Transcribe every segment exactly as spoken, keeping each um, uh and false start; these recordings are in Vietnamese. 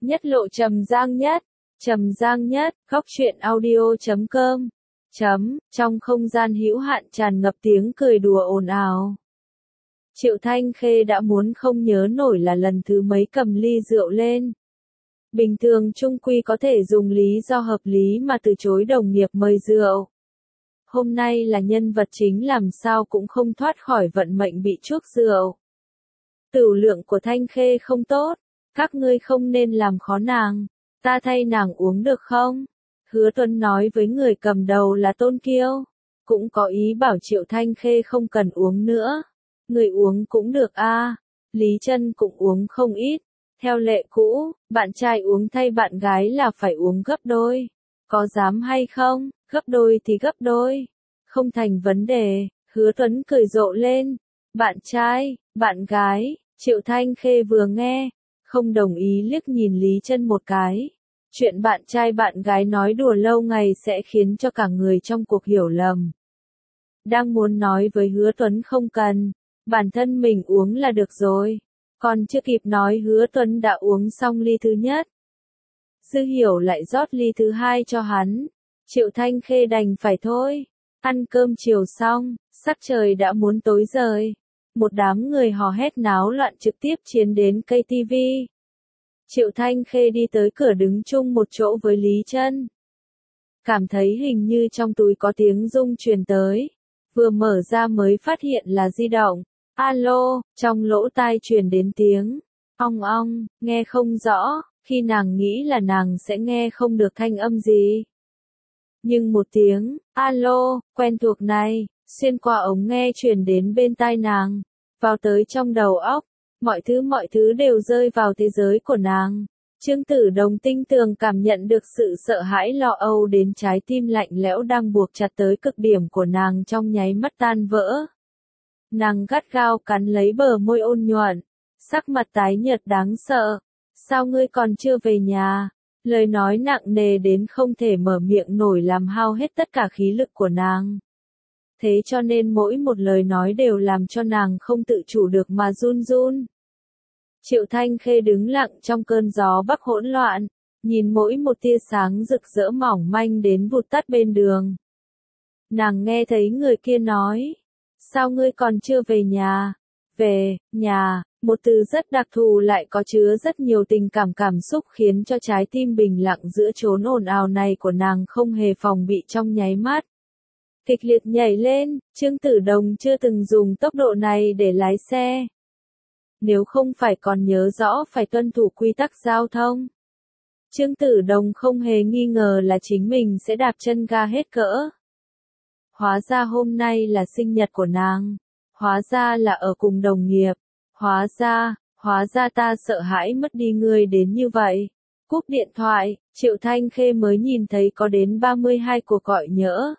Nhất lộ Trầm Giang Nhất, Trầm Giang Nhất, góc truyện audio chấm com. Chấm, trong không gian hữu hạn tràn ngập tiếng cười đùa ồn ào. Triệu Thanh Khê đã muốn không nhớ nổi là lần thứ mấy cầm ly rượu lên. Bình thường chung quy có thể dùng lý do hợp lý mà từ chối đồng nghiệp mời rượu. Hôm nay là nhân vật chính làm sao cũng không thoát khỏi vận mệnh bị chuốc rượu. Tửu lượng của Thanh Khê không tốt, các ngươi không nên làm khó nàng, ta thay nàng uống được không? Hứa Tuấn nói với người cầm đầu là Tôn Kiêu, cũng có ý bảo Triệu Thanh Khê không cần uống nữa. Người uống cũng được a. À. Lý Trân cũng uống không ít. Theo lệ cũ, bạn trai uống thay bạn gái là phải uống gấp đôi. Có dám hay không? Gấp đôi thì gấp đôi. Không thành vấn đề. Hứa Tuấn cười rộ lên. Bạn trai, bạn gái. Triệu Thanh Khê vừa nghe, không đồng ý liếc nhìn Lý Trân một cái. Chuyện bạn trai bạn gái nói đùa lâu ngày sẽ khiến cho cả người trong cuộc hiểu lầm. Đang muốn nói với Hứa Tuấn không cần, bản thân mình uống là được rồi. Còn chưa kịp nói Hứa Tuấn đã uống xong ly thứ nhất. Dư Hiểu lại rót ly thứ hai cho hắn. Triệu Thanh Khê đành phải thôi. Ăn cơm chiều xong, sắc trời đã muốn tối rồi. Một đám người hò hét náo loạn trực tiếp chiến đến cây ti vi. Triệu Thanh Khê đi tới cửa đứng chung một chỗ với Lý Trân. Cảm thấy hình như trong túi có tiếng rung truyền tới. Vừa mở ra mới phát hiện là di động. Alo, trong lỗ tai truyền đến tiếng. Ong ong, nghe không rõ, khi nàng nghĩ là nàng sẽ nghe không được thanh âm gì. Nhưng một tiếng, alo, quen thuộc này, xuyên qua ống nghe truyền đến bên tai nàng. Vào tới trong đầu óc. Mọi thứ mọi thứ đều rơi vào thế giới của nàng. Trương Tử Đồng tinh tường cảm nhận được sự sợ hãi lo âu đến trái tim lạnh lẽo đang buộc chặt tới cực điểm của nàng trong nháy mắt tan vỡ. Nàng gắt gao cắn lấy bờ môi ôn nhuận, sắc mặt tái nhợt đáng sợ. Sao ngươi còn chưa về nhà? Lời nói nặng nề đến không thể mở miệng nổi làm hao hết tất cả khí lực của nàng. Thế cho nên mỗi một lời nói đều làm cho nàng không tự chủ được mà run run. Triệu Thanh Khê đứng lặng trong cơn gió bắc hỗn loạn, nhìn mỗi một tia sáng rực rỡ mỏng manh đến vụt tắt bên đường. Nàng nghe thấy người kia nói, sao ngươi còn chưa về nhà? Về, nhà, một từ rất đặc thù lại có chứa rất nhiều tình cảm cảm xúc khiến cho trái tim bình lặng giữa chốn ồn ào này của nàng không hề phòng bị trong nháy mắt. Kịch liệt nhảy lên, Trương Tử Đồng chưa từng dùng tốc độ này để lái xe. Nếu không phải còn nhớ rõ phải tuân thủ quy tắc giao thông. Trương Tử Đồng không hề nghi ngờ là chính mình sẽ đạp chân ga hết cỡ. Hóa ra hôm nay là sinh nhật của nàng. Hóa ra là ở cùng đồng nghiệp. Hóa ra, hóa ra ta sợ hãi mất đi người đến như vậy. Cúp điện thoại, Triệu Thanh Khê mới nhìn thấy có đến ba mươi hai cuộc gọi nhỡ.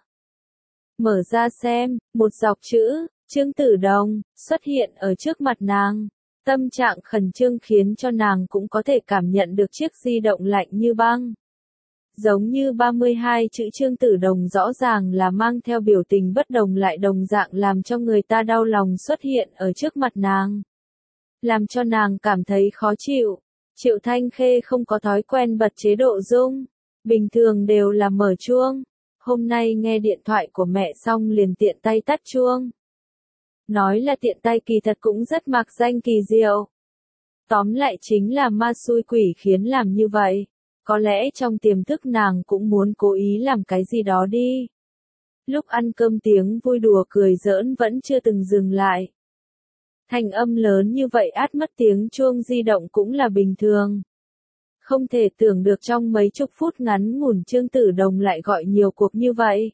Mở ra xem, một dọc chữ, Trương Tử Đồng, xuất hiện ở trước mặt nàng. Tâm trạng khẩn trương khiến cho nàng cũng có thể cảm nhận được chiếc di động lạnh như băng. Giống như ba mươi hai chữ Trương Tử Đồng rõ ràng là mang theo biểu tình bất đồng lại đồng dạng làm cho người ta đau lòng xuất hiện ở trước mặt nàng. Làm cho nàng cảm thấy khó chịu. Triệu Thanh Khê không có thói quen bật chế độ rung. Bình thường đều là mở chuông. Hôm nay nghe điện thoại của mẹ xong liền tiện tay tắt chuông. Nói là tiện tay kỳ thật cũng rất mạc danh kỳ diệu. Tóm lại chính là ma xui quỷ khiến làm như vậy. Có lẽ trong tiềm thức nàng cũng muốn cố ý làm cái gì đó đi. Lúc ăn cơm tiếng vui đùa cười giỡn vẫn chưa từng dừng lại. Thành âm lớn như vậy át mất tiếng chuông di động cũng là bình thường. Không thể tưởng được trong mấy chục phút ngắn ngủn Trương Tử Đồng lại gọi nhiều cuộc như vậy.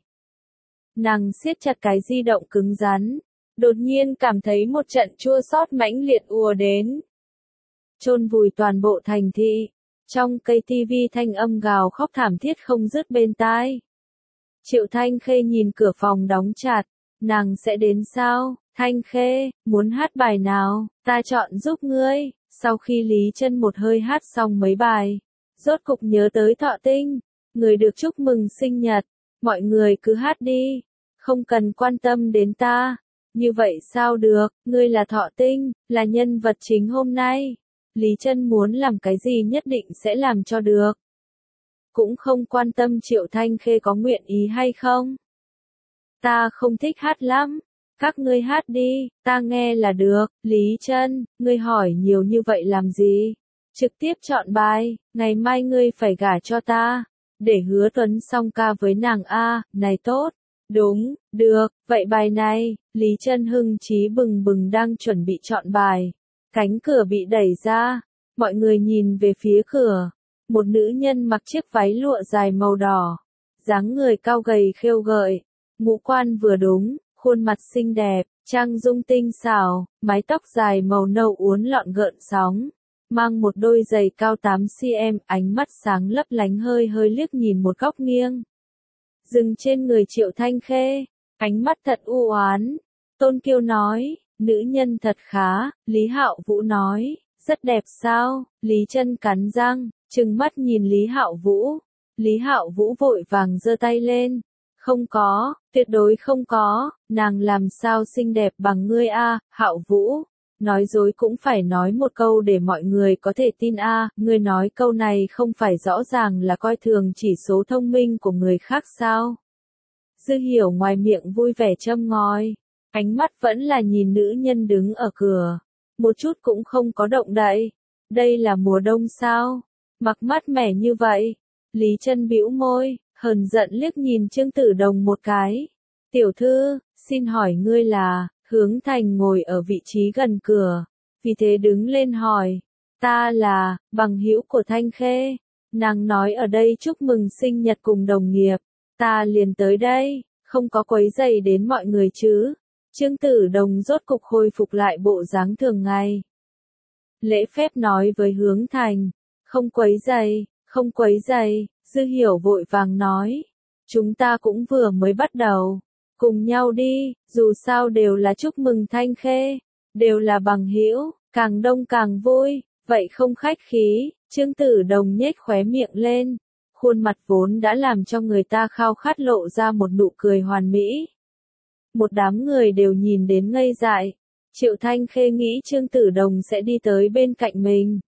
Nàng siết chặt cái di động cứng rắn. Đột nhiên cảm thấy một trận chua xót mãnh liệt ùa đến. Chôn vùi toàn bộ thành thị. Trong cây ti vi thanh âm gào khóc thảm thiết không dứt bên tai. Triệu Thanh Khê nhìn cửa phòng đóng chặt. Nàng sẽ đến sao? Thanh Khê, muốn hát bài nào? Ta chọn giúp ngươi. Sau khi Lý Trân một hơi hát xong mấy bài, rốt cục nhớ tới Thọ Tinh. Người được chúc mừng sinh nhật. Mọi người cứ hát đi. Không cần quan tâm đến ta. Như vậy sao được, ngươi là Thọ Tinh, là nhân vật chính hôm nay. Lý Chân muốn làm cái gì nhất định sẽ làm cho được. Cũng không quan tâm Triệu Thanh Khê có nguyện ý hay không. Ta không thích hát lắm. Các ngươi hát đi, ta nghe là được. Lý Chân, ngươi hỏi nhiều như vậy làm gì? Trực tiếp chọn bài, ngày mai ngươi phải gả cho ta. Để Hứa Tuấn song ca với nàng a, này tốt. Đúng, được, vậy bài này, Lý Chân hưng chí bừng bừng đang chuẩn bị chọn bài. Cánh cửa bị đẩy ra, mọi người nhìn về phía cửa. Một nữ nhân mặc chiếc váy lụa dài màu đỏ, dáng người cao gầy khêu gợi, ngũ quan vừa đúng, khuôn mặt xinh đẹp, trang dung tinh xảo, mái tóc dài màu nâu uốn lọn gợn sóng, mang một đôi giày cao tám xăng-ti-mét, ánh mắt sáng lấp lánh hơi hơi liếc nhìn một góc nghiêng. Dừng trên người Triệu Thanh Khê, ánh mắt thật u oán. Tôn Kiêu nói, nữ nhân thật khá, Lý Hạo Vũ nói, rất đẹp sao? Lý Chân cắn răng, trừng mắt nhìn Lý Hạo Vũ. Lý Hạo Vũ vội vàng giơ tay lên. Không có, tuyệt đối không có, nàng làm sao xinh đẹp bằng ngươi a, Hạo Vũ. Nói dối cũng phải nói một câu để mọi người có thể tin a, ngươi nói câu này không phải rõ ràng là coi thường chỉ số thông minh của người khác sao? Dư Hiểu ngoài miệng vui vẻ châm ngòi, ánh mắt vẫn là nhìn nữ nhân đứng ở cửa, một chút cũng không có động đậy. Đây là mùa đông sao? Mặc mát mẻ như vậy. Lý Chân bĩu môi, hờn giận liếc nhìn Trương Tử Đồng một cái. Tiểu thư, xin hỏi ngươi là? Hướng Thành ngồi ở vị trí gần cửa, vì thế đứng lên hỏi, ta là, bằng hữu của Thanh Khê. Nàng nói ở đây chúc mừng sinh nhật cùng đồng nghiệp, ta liền tới đây, không có quấy rầy đến mọi người chứ. Trương Tử Đồng rốt cục hồi phục lại bộ dáng thường ngày. Lễ phép nói với Hướng Thành, không quấy rầy, không quấy rầy. Dư Hiểu vội vàng nói, chúng ta cũng vừa mới bắt đầu. Cùng nhau đi, dù sao đều là chúc mừng Thanh Khê, đều là bằng hữu, càng đông càng vui, vậy không khách khí. Trương Tử Đồng nhếch khóe miệng lên, khuôn mặt vốn đã làm cho người ta khao khát lộ ra một nụ cười hoàn mỹ. Một đám người đều nhìn đến ngây dại. Triệu Thanh Khê nghĩ Trương Tử Đồng sẽ đi tới bên cạnh mình,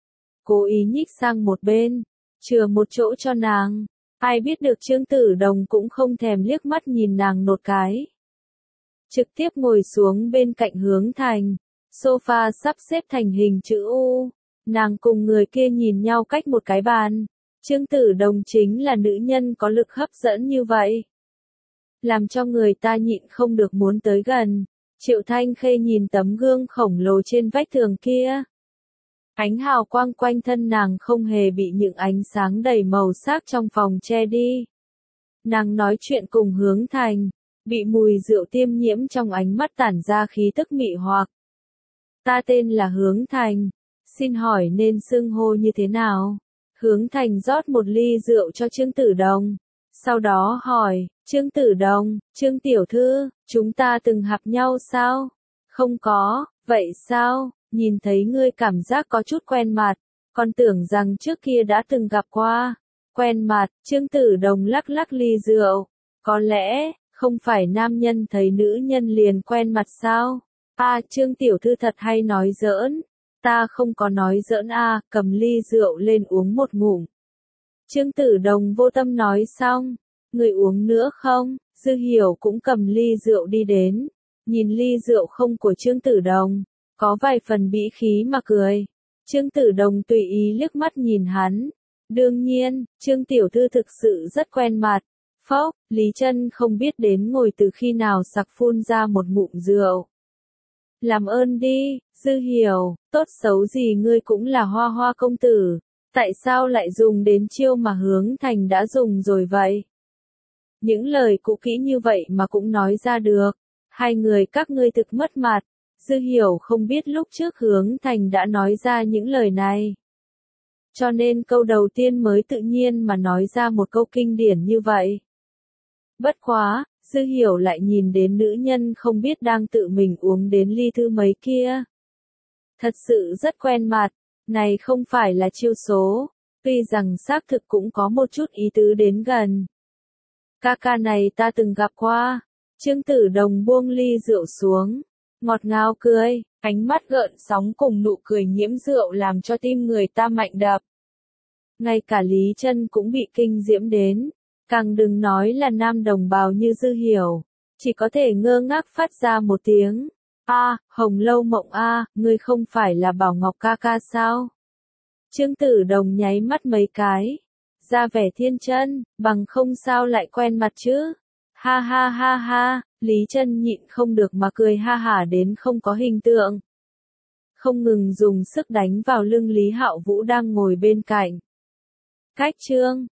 cố ý nhích sang một bên, chừa một chỗ cho nàng. Ai biết được Trương Tử Đồng cũng không thèm liếc mắt nhìn nàng một cái. Trực tiếp ngồi xuống bên cạnh Hướng Thành. Sofa sắp xếp thành hình chữ U. Nàng cùng người kia nhìn nhau cách một cái bàn. Trương Tử Đồng chính là nữ nhân có lực hấp dẫn như vậy, làm cho người ta nhịn không được muốn tới gần. Triệu Thanh Khê nhìn tấm gương khổng lồ trên vách tường kia. Ánh hào quang quanh thân nàng không hề bị những ánh sáng đầy màu sắc trong phòng che đi. Nàng nói chuyện cùng Hướng Thành, bị mùi rượu tiêm nhiễm trong ánh mắt tản ra khí tức mị hoặc. Ta tên là Hướng Thành, xin hỏi nên xưng hô như thế nào? Hướng Thành rót một ly rượu cho Trương Tử Đồng, sau đó hỏi, Trương Tử Đồng, Trương Tiểu Thư, chúng ta từng gặp nhau sao? Không có, vậy sao? Nhìn thấy ngươi cảm giác có chút quen mặt, còn tưởng rằng trước kia đã từng gặp qua. Quen mặt, Trương Tử Đồng lắc lắc ly rượu. Có lẽ, không phải nam nhân thấy nữ nhân liền quen mặt sao? À, Trương Tiểu Thư thật hay nói giỡn. Ta không có nói giỡn à, cầm ly rượu lên uống một ngụm. Trương Tử Đồng vô tâm nói xong, người uống nữa không? Dư Hiểu cũng cầm ly rượu đi đến, nhìn ly rượu không của Trương Tử Đồng, có vài phần bĩ khí mà cười. Trương Tử Đồng tùy ý liếc mắt nhìn hắn. Đương nhiên, Trương Tiểu Thư thực sự rất quen mặt. Phốc, Lý Chân không biết đến ngồi từ khi nào sặc phun ra một ngụm rượu. Làm ơn đi, Dư Hiểu, tốt xấu gì ngươi cũng là Hoa Hoa công tử. Tại sao lại dùng đến chiêu mà Hướng Thành đã dùng rồi vậy? Những lời cũ kỹ như vậy mà cũng nói ra được. Hai người các ngươi thực mất mặt. Dư Hiểu không biết lúc trước Hướng Thành đã nói ra những lời này, cho nên câu đầu tiên mới tự nhiên mà nói ra một câu kinh điển như vậy. Bất quá, Dư Hiểu lại nhìn đến nữ nhân không biết đang tự mình uống đến ly thứ mấy kia. Thật sự rất quen mặt, này không phải là chiêu số, tuy rằng xác thực cũng có một chút ý tứ đến gần. Ca ca này ta từng gặp qua. Trương Tử Đồng buông ly rượu xuống, ngọt ngào cười, ánh mắt gợn sóng cùng nụ cười nhiễm rượu làm cho tim người ta mạnh đập. Ngay cả Lý Chân cũng bị kinh diễm đến, càng đừng nói là nam đồng bào như Dư Hiểu, chỉ có thể ngơ ngác phát ra một tiếng, a, Hồng Lâu Mộng a, ngươi không phải là Bảo Ngọc ca ca sao? Trương Tử Đồng nháy mắt mấy cái, ra vẻ thiên chân, bằng không sao lại quen mặt chứ? Ha ha ha ha, Lý Chân nhịn không được mà cười ha hả đến không có hình tượng. Không ngừng dùng sức đánh vào lưng Lý Hạo Vũ đang ngồi bên cạnh. Cách Trương